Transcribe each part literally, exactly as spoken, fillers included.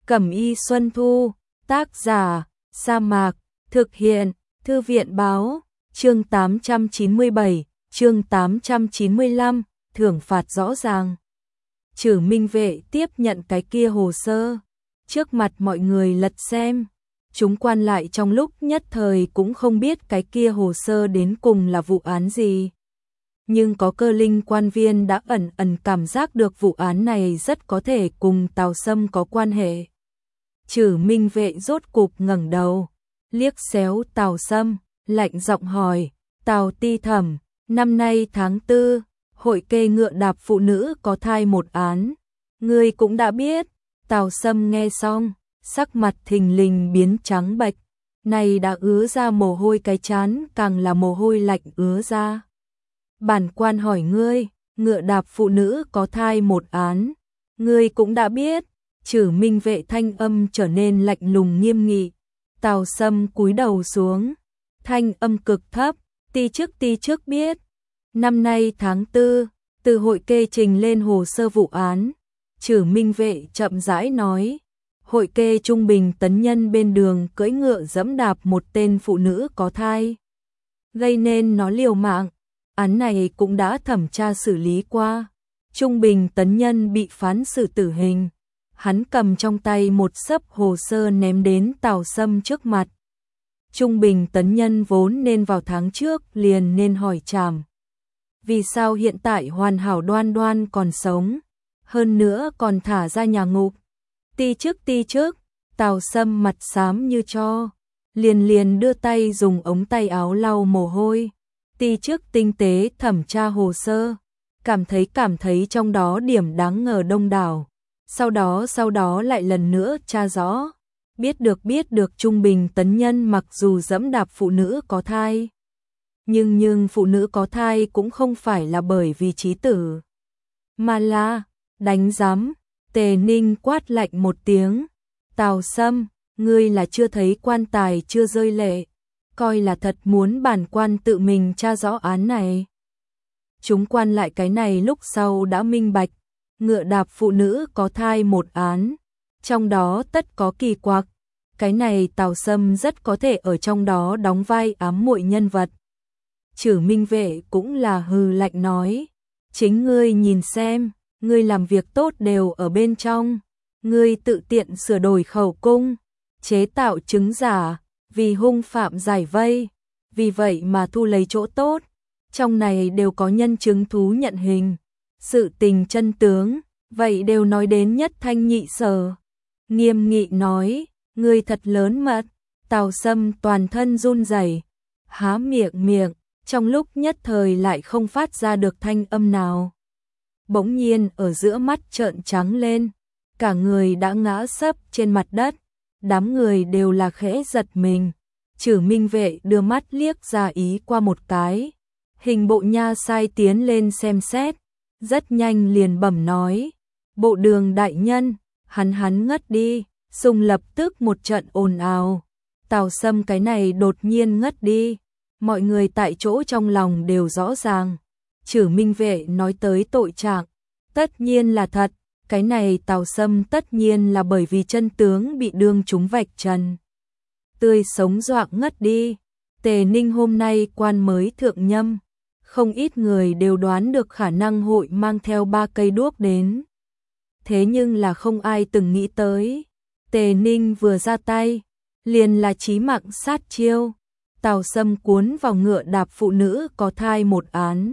Cẩm y Xuân Thu, tác giả, Sa Mạc, thực hiện, Thư viện báo, chương tám trăm chín mươi bảy, chương tám trăm chín mươi lăm, thưởng phạt rõ ràng. Trử Minh Vệ tiếp nhận cái kia hồ sơ, trước mặt mọi người lật xem. Chúng quan lại trong lúc nhất thời cũng không biết cái kia hồ sơ đến cùng là vụ án gì. Nhưng có cơ linh quan viên đã ẩn ẩn cảm giác được vụ án này rất có thể cùng Tào Sâm có quan hệ. Trử Minh Vệ rốt cục ngẩng đầu, liếc xéo Tào Sâm, lạnh giọng hỏi, Tào Ti Thẩm, năm nay tháng tư, hội kê ngựa đạp phụ nữ có thai một án. Ngươi cũng đã biết. Tào Sâm nghe xong, sắc mặt thình lình biến trắng bệch, này đã ứa ra mồ hôi cái trán càng là mồ hôi lạnh ứa ra. Bản quan hỏi ngươi, ngựa đạp phụ nữ có thai một án, ngươi cũng đã biết. Trử Minh Vệ thanh âm trở nên lạnh lùng nghiêm nghị. Tào Sâm cúi đầu xuống, thanh âm cực thấp, ti chức ti chức biết. Năm nay tháng tư, từ hội kê trình lên hồ sơ vụ án. Trử Minh Vệ chậm rãi nói, hội kê trung bình tấn nhân bên đường cưỡi ngựa dẫm đạp một tên phụ nữ có thai, gây nên nó liều mạng. Án này cũng đã thẩm tra xử lý qua. Trung bình tấn nhân bị phán xử tử hình. Hắn cầm trong tay một xấp hồ sơ ném đến Tào Sâm trước mặt. Trung bình tấn nhân vốn nên vào tháng trước liền nên hỏi trảm. Vì sao hiện tại hoàn hảo đoan đoan còn sống, hơn nữa còn thả ra nhà ngục. Ti chức ti chức, Tào Sâm mặt xám như tro, liền liền đưa tay dùng ống tay áo lau mồ hôi. Ti chức tinh tế thẩm tra hồ sơ, cảm thấy cảm thấy trong đó điểm đáng ngờ đông đảo. Sau đó sau đó lại lần nữa tra rõ, biết được biết được trung bình tấn nhân mặc dù dẫm đạp phụ nữ có thai, nhưng nhưng phụ nữ có thai cũng không phải là bởi vì chí tử, mà là đánh giám. Tề Ninh quát lạnh một tiếng, Tào Sâm, ngươi là chưa thấy quan tài chưa rơi lệ, coi là thật muốn bản quan tự mình tra rõ án này. Chúng quan lại cái này lúc sau đã minh bạch, ngựa đạp phụ nữ có thai một án, trong đó tất có kỳ quặc. Cái này Tào Sâm rất có thể ở trong đó đóng vai ám muội nhân vật. Trử Minh Vệ cũng là hừ lạnh nói, chính ngươi nhìn xem, ngươi làm việc tốt đều ở bên trong, ngươi tự tiện sửa đổi khẩu cung, chế tạo chứng giả, vì hung phạm giải vây, vì vậy mà thu lấy chỗ tốt, trong này đều có nhân chứng thú nhận hình, sự tình chân tướng, vậy đều nói đến nhất thanh nhị sở. Nghiêm nghị nói, ngươi thật lớn mật. Tào Sâm toàn thân run rẩy, há miệng miệng, trong lúc nhất thời lại không phát ra được thanh âm nào. Bỗng nhiên ở giữa mắt trợn trắng lên, cả người đã ngã sấp trên mặt đất, đám người đều là khẽ giật mình. Trử Minh Vệ đưa mắt liếc ra ý qua một cái, hình bộ nha sai tiến lên xem xét, rất nhanh liền bẩm nói, bộ đường đại nhân, hắn hắn ngất đi. Xung lập tức một trận ồn ào, Tào Sâm cái này đột nhiên ngất đi, mọi người tại chỗ trong lòng đều rõ ràng. Trử Minh Vệ nói tới tội trạng, tất nhiên là thật, cái này Tào Sâm tất nhiên là bởi vì chân tướng bị đương chúng vạch trần, tươi sống dọa ngất đi. Tề Ninh hôm nay quan mới thượng nhâm, không ít người đều đoán được khả năng hội mang theo ba cây đuốc đến, thế nhưng là không ai từng nghĩ tới. Tề Ninh vừa ra tay, liền là chí mạng sát chiêu. Tào Sâm cuốn vào ngựa đạp phụ nữ có thai một án,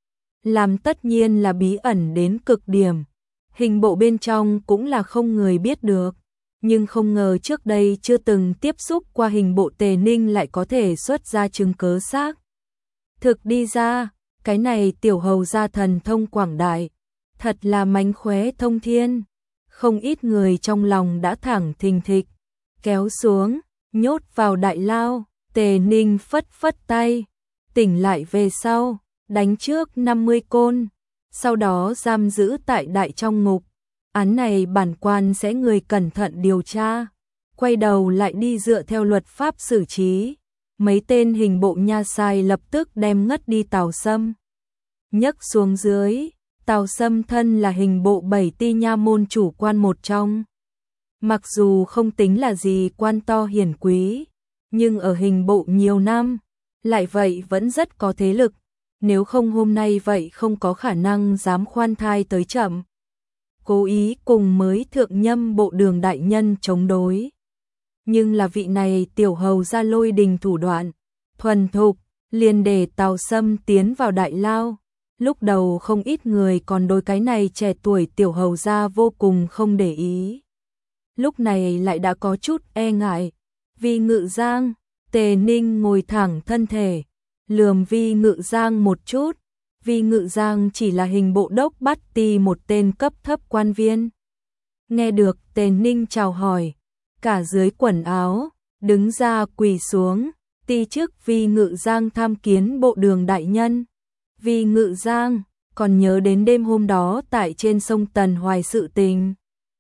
làm tất nhiên là bí ẩn đến cực điểm. Hình bộ bên trong cũng là không người biết được, nhưng không ngờ trước đây chưa từng tiếp xúc qua hình bộ Tề Ninh lại có thể xuất ra chứng cớ xác thực đi ra. Cái này tiểu hầu gia thần thông quảng đại, thật là mánh khóe thông thiên. Không ít người trong lòng đã thẳng thình thịch, kéo xuống, nhốt vào đại lao. Tề Ninh phất phất tay, tỉnh lại về sau, đánh trước năm mươi côn, sau đó giam giữ tại đại trong ngục. Án này bản quan sẽ người cẩn thận điều tra, quay đầu lại đi dựa theo luật pháp xử trí. Mấy tên hình bộ nha sai lập tức đem ngất đi Tào Sâm nhấc xuống dưới. Tào Sâm thân là hình bộ bảy ti nha môn chủ quan một trong, Mặc dù không tính là gì quan to hiển quý, nhưng ở hình bộ nhiều năm, lại vậy vẫn rất có thế lực, nếu không hôm nay vậy không có khả năng dám khoan thai tới chậm. Cố ý cùng mới thượng nhâm bộ đường đại nhân chống đối. Nhưng là vị này tiểu hầu ra lôi đình thủ đoạn, thuần thục, liền để Tào Sâm tiến vào đại lao. Lúc đầu không ít người còn đối cái này trẻ tuổi tiểu hầu ra vô cùng không để ý. Lúc này lại đã có chút e ngại. Vi Ngự Giang, Tề Ninh ngồi thẳng thân thể, lườm Vi Ngự Giang một chút. Vi Ngự Giang chỉ là hình bộ đốc bắt ti một tên cấp thấp quan viên. Nghe được Tề Ninh chào hỏi, cả dưới quần áo, đứng ra quỳ xuống, ti trước Vi Ngự Giang tham kiến bộ đường đại nhân. Vi Ngự Giang còn nhớ đến đêm hôm đó tại trên sông Tần Hoài sự tình.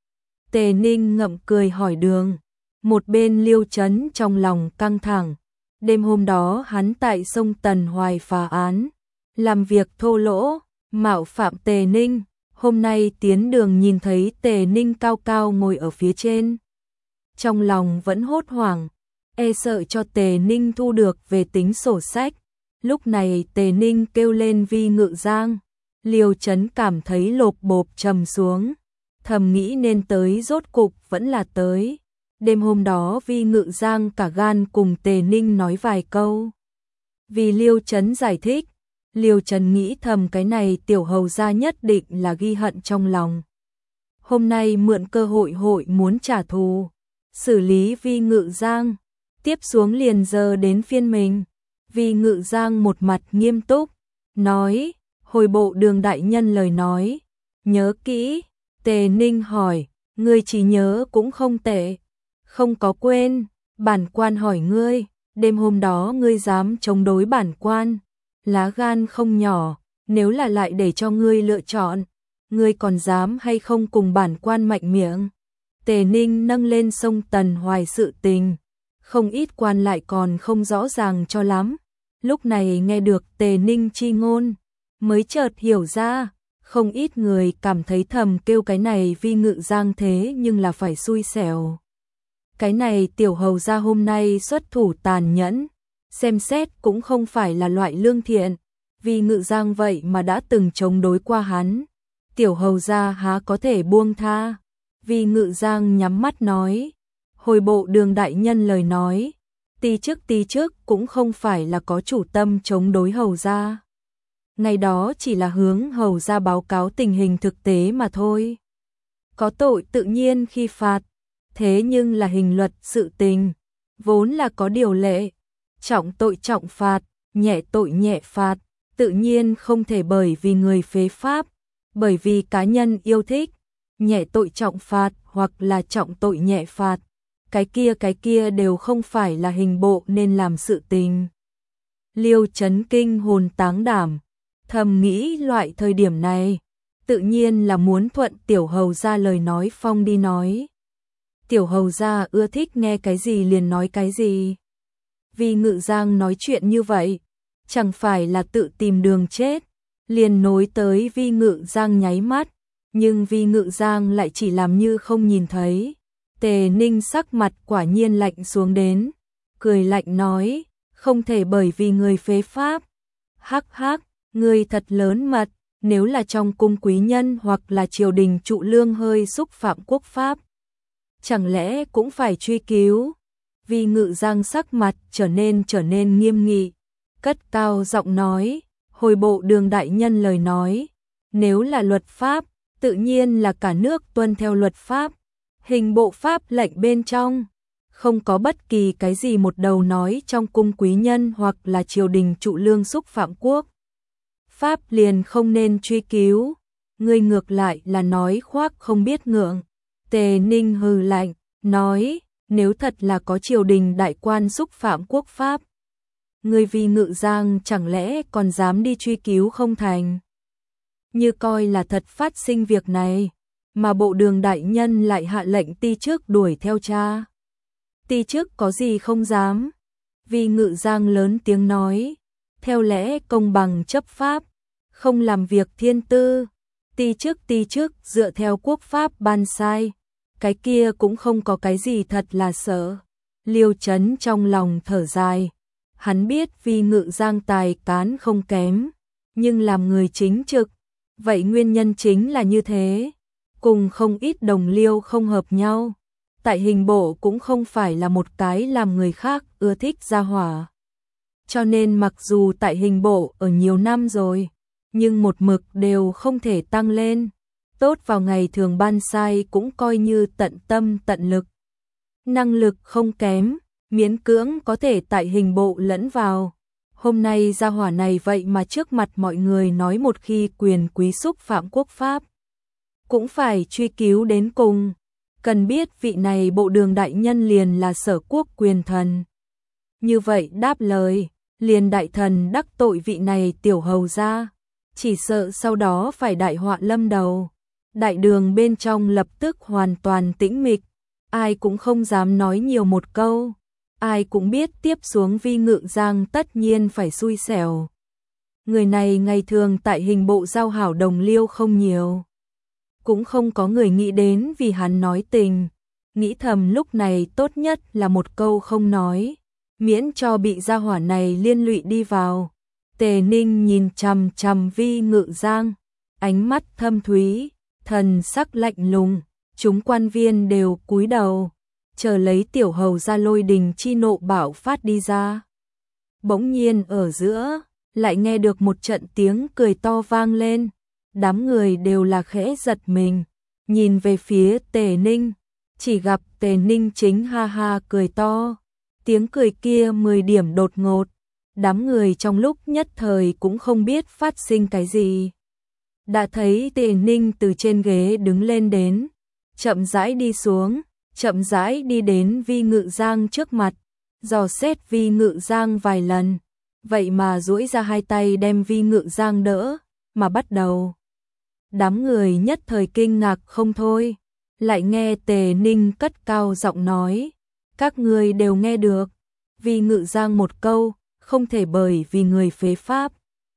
Tề Ninh ngậm cười hỏi đường, một bên Liêu Chấn trong lòng căng thẳng. Đêm hôm đó hắn tại sông Tần Hoài phá án, làm việc thô lỗ, mạo phạm Tề Ninh. Hôm nay tiến đường nhìn thấy Tề Ninh cao cao ngồi ở phía trên, trong lòng vẫn hốt hoảng, e sợ cho Tề Ninh thu được về tính sổ sách. Lúc này Tề Ninh kêu lên Vi Ngự Giang, Liêu Chấn cảm thấy lộp bộp trầm xuống, thầm nghĩ nên tới rốt cục vẫn là tới. Đêm hôm đó Vi Ngự Giang cả gan cùng Tề Ninh nói vài câu. Vì Liêu Chấn giải thích, Liêu Chấn nghĩ thầm cái này tiểu hầu gia nhất định là ghi hận trong lòng. Hôm nay mượn cơ hội hội muốn trả thù, xử lý Vi Ngự Giang, tiếp xuống liền giờ đến phiên mình. Vi Ngự Giang một mặt nghiêm túc, nói, hồi bộ đường đại nhân lời nói, nhớ kỹ. Tề Ninh hỏi, ngươi chỉ nhớ cũng không tệ, không có quên. Bản quan hỏi ngươi, đêm hôm đó ngươi dám chống đối bản quan, lá gan không nhỏ, nếu là lại để cho ngươi lựa chọn, ngươi còn dám hay không cùng bản quan mạnh miệng. Tề Ninh nâng lên sông Tần Hoài sự tình, không ít quan lại còn không rõ ràng cho lắm. Lúc này nghe được Tề Ninh chi ngôn, mới chợt hiểu ra, không ít người cảm thấy thầm kêu cái này Vi Ngự Giang thế nhưng là phải xui xẻo. Cái này tiểu hầu gia hôm nay xuất thủ tàn nhẫn, xem xét cũng không phải là loại lương thiện. Vi Ngự Giang vậy mà đã từng chống đối qua hắn, tiểu hầu gia há có thể buông tha. Vi Ngự Giang nhắm mắt nói, hồi bộ đường đại nhân lời nói, ti trước ti trước cũng không phải là có chủ tâm chống đối hầu gia. Ngày đó chỉ là hướng hầu gia báo cáo tình hình thực tế mà thôi. Có tội tự nhiên khi phạt, thế nhưng là hình luật sự tình, vốn là có điều lệ, trọng tội trọng phạt, nhẹ tội nhẹ phạt, tự nhiên không thể bởi vì người phế pháp, bởi vì cá nhân yêu thích, nhẹ tội trọng phạt hoặc là trọng tội nhẹ phạt, cái kia cái kia đều không phải là hình bộ nên làm sự tình. Liêu Chấn kinh hồn táng đảm, thầm nghĩ loại thời điểm này, tự nhiên là muốn thuận tiểu hầu gia lời nói phong đi nói. Tiểu hầu gia ưa thích nghe cái gì liền nói cái gì. Vi Ngự Giang nói chuyện như vậy, chẳng phải là tự tìm đường chết, liền nối tới Vi Ngự Giang nháy mắt, nhưng Vi Ngự Giang lại chỉ làm như không nhìn thấy. Tề Ninh sắc mặt quả nhiên lạnh xuống đến, cười lạnh nói, không thể bởi vì người phế pháp. Hắc hắc, người thật lớn mật, nếu là trong cung quý nhân hoặc là triều đình trụ lương hơi xúc phạm quốc pháp, chẳng lẽ cũng phải truy cứu. Vi Ngự Giang sắc mặt trở nên trở nên nghiêm nghị, cất cao giọng nói, hồi bộ đường đại nhân lời nói, nếu là luật pháp, tự nhiên là cả nước tuân theo luật pháp, hình bộ pháp lệnh bên trong, không có bất kỳ cái gì một đầu nói trong cung quý nhân hoặc là triều đình trụ lương xúc phạm quốc pháp liền không nên truy cứu. Ngươi ngược lại là nói khoác không biết ngượng. Tề Ninh hừ lạnh, nói, nếu thật là có triều đình đại quan xúc phạm quốc pháp, ngươi Vi Ngự Giang chẳng lẽ còn dám đi truy cứu không thành? Như coi là thật phát sinh việc này, mà bộ đường đại nhân lại hạ lệnh ti trước đuổi theo cha. Ti trước có gì không dám? Vi Ngự Giang lớn tiếng nói, theo lẽ công bằng chấp pháp, không làm việc thiên tư. Ti trước ti trước dựa theo quốc pháp ban sai, cái kia cũng không có cái gì thật là sợ. Liêu Chấn trong lòng thở dài, hắn biết Vi Ngự Giang tài cán không kém, nhưng làm người chính trực, vậy nguyên nhân chính là như thế, cùng không ít đồng liêu không hợp nhau. Tại hình bộ cũng không phải là một cái làm người khác ưa thích gia hỏa. Cho nên mặc dù tại hình bộ ở nhiều năm rồi, nhưng một mực đều không thể tăng lên. Tốt vào ngày thường ban sai cũng coi như tận tâm tận lực. Năng lực không kém, miễn cưỡng có thể tại hình bộ lẫn vào. Hôm nay gia hỏa này vậy mà trước mặt mọi người nói một khi quyền quý xúc phạm quốc pháp, cũng phải truy cứu đến cùng. Cần biết vị này bộ đường đại nhân liền là Sở Quốc quyền thần. Như vậy đáp lời, liền đại thần đắc tội vị này tiểu hầu ra, chỉ sợ sau đó phải đại họa lâm đầu. Đại đường bên trong lập tức hoàn toàn tĩnh mịch, ai cũng không dám nói nhiều một câu, ai cũng biết tiếp xuống Vi Ngự Giang tất nhiên phải xui xẻo. Người này ngày thường tại hình bộ giao hảo đồng liêu không nhiều, cũng không có người nghĩ đến vì hắn nói tình, nghĩ thầm lúc này tốt nhất là một câu không nói, miễn cho bị gia hỏa này liên lụy đi vào. Tề Ninh nhìn chằm chằm Vi Ngự Giang, ánh mắt thâm thúy, thần sắc lạnh lùng, chúng quan viên đều cúi đầu, chờ lấy tiểu hầu ra lôi đình chi nộ bạo phát đi ra. Bỗng nhiên ở giữa, lại nghe được một trận tiếng cười to vang lên, đám người đều là khẽ giật mình, nhìn về phía Tề Ninh, chỉ gặp Tề Ninh chính ha ha cười to, tiếng cười kia mười điểm đột ngột, đám người trong lúc nhất thời cũng không biết phát sinh cái gì. Đã thấy Tề Ninh từ trên ghế đứng lên đến, chậm rãi đi xuống, chậm rãi đi đến Vi Ngự Giang trước mặt, dò xét Vi Ngự Giang vài lần, vậy mà duỗi ra hai tay đem Vi Ngự Giang đỡ, mà bắt đầu. Đám người nhất thời kinh ngạc không thôi, lại nghe Tề Ninh cất cao giọng nói, các người đều nghe được, Vi Ngự Giang một câu, không thể bởi vì người phế pháp.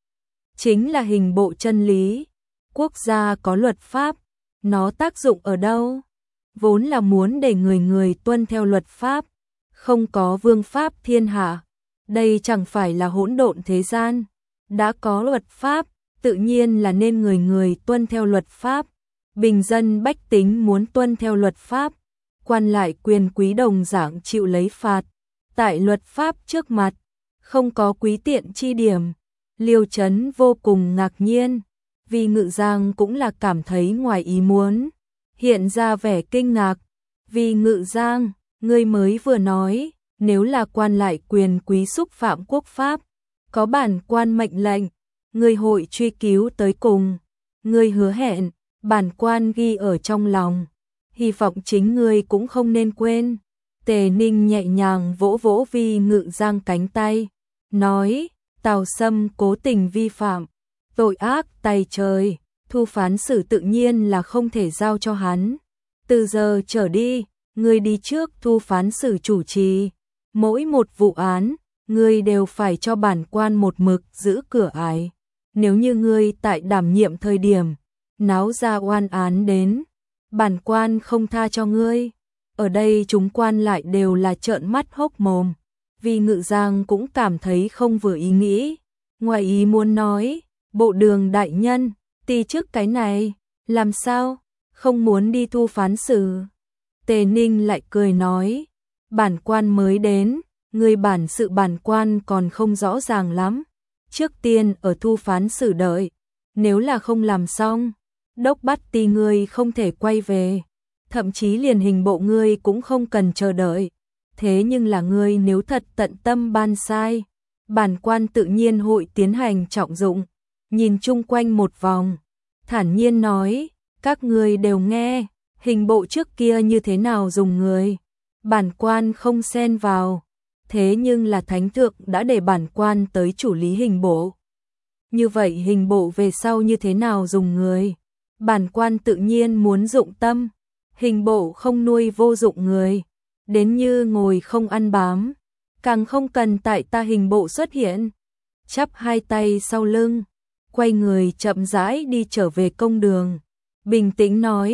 Chính là hình bộ chân lý, quốc gia có luật pháp, nó tác dụng ở đâu? Vốn là muốn để người người tuân theo luật pháp, không có vương pháp thiên hạ. Đây chẳng phải là hỗn độn thế gian, đã có luật pháp, tự nhiên là nên người người tuân theo luật pháp. Bình dân bách tính muốn tuân theo luật pháp, quan lại quyền quý đồng dạng chịu lấy phạt. Tại luật pháp trước mặt, không có quý tiện chi điểm. Liêu Chấn vô cùng ngạc nhiên, Vi Ngự Giang cũng là cảm thấy ngoài ý muốn, hiện ra vẻ kinh ngạc. Vi Ngự Giang, ngươi mới vừa nói, nếu là quan lại quyền quý xúc phạm quốc pháp, có bản quan mệnh lệnh, ngươi hội truy cứu tới cùng. Ngươi hứa hẹn, bản quan ghi ở trong lòng, hy vọng chính ngươi cũng không nên quên. Tề Ninh nhẹ nhàng vỗ vỗ Vi Ngự Giang cánh tay, nói, Tào Sâm cố tình vi phạm, tội ác tày trời, thu phán xử tự nhiên là không thể giao cho hắn. Từ giờ trở đi, ngươi đi trước thu phán xử chủ trì, mỗi một vụ án, ngươi đều phải cho bản quan một mực giữ cửa ải. Nếu như ngươi tại đảm nhiệm thời điểm, náo ra oan án đến, bản quan không tha cho ngươi. Ở đây chúng quan lại đều là trợn mắt hốc mồm. Vi Ngự Giang cũng cảm thấy không vừa ý nghĩ, ngoài ý muốn nói, bộ đường đại nhân, ti chức cái này, làm sao, không muốn đi thu phán xử. Tề Ninh lại cười nói, bản quan mới đến, người bản sự bản quan còn không rõ ràng lắm, trước tiên ở thu phán xử đợi, nếu là không làm xong, đốc bắt ti ngươi không thể quay về, thậm chí liền hình bộ ngươi cũng không cần chờ đợi. Thế nhưng là ngươi nếu thật tận tâm ban sai, bản quan tự nhiên hội tiến hành trọng dụng. Nhìn chung quanh một vòng, thản nhiên nói, các ngươi đều nghe, hình bộ trước kia như thế nào dùng người, bản quan không xen vào, thế nhưng là thánh thượng đã để bản quan tới chủ lý hình bộ. Như vậy hình bộ về sau như thế nào dùng người, bản quan tự nhiên muốn dụng tâm, hình bộ không nuôi vô dụng người, đến như ngồi không ăn bám, càng không cần tại ta hình bộ xuất hiện. Chắp hai tay sau lưng, quay người chậm rãi đi trở về công đường, bình tĩnh nói,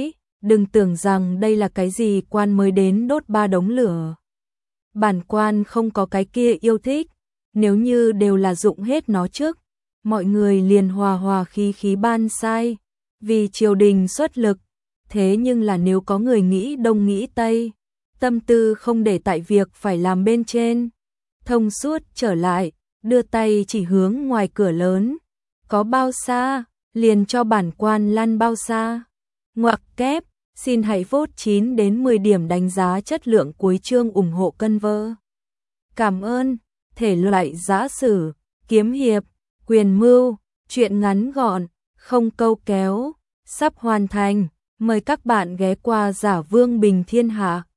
đừng tưởng rằng đây là cái gì quan mới đến đốt ba đống lửa. Bản quan không có cái kia yêu thích, nếu như đều là dụng hết nó trước, mọi người liền hòa hòa khí khí ban sai, vì triều đình xuất lực, thế nhưng là nếu có người nghĩ đông nghĩ tây, tâm tư không để tại việc phải làm bên trên, thông suốt trở lại, đưa tay chỉ hướng ngoài cửa lớn, có bao xa, liền cho bản quan lăn bao xa. Ngoặc kép, xin hãy vote chín đến mười điểm đánh giá chất lượng cuối chương ủng hộ cân vơ. Cảm ơn, thể loại giã sử, kiếm hiệp, quyền mưu, truyện ngắn gọn, không câu kéo, sắp hoàn thành, mời các bạn ghé qua Giả Vương Bình Thiên Hạ.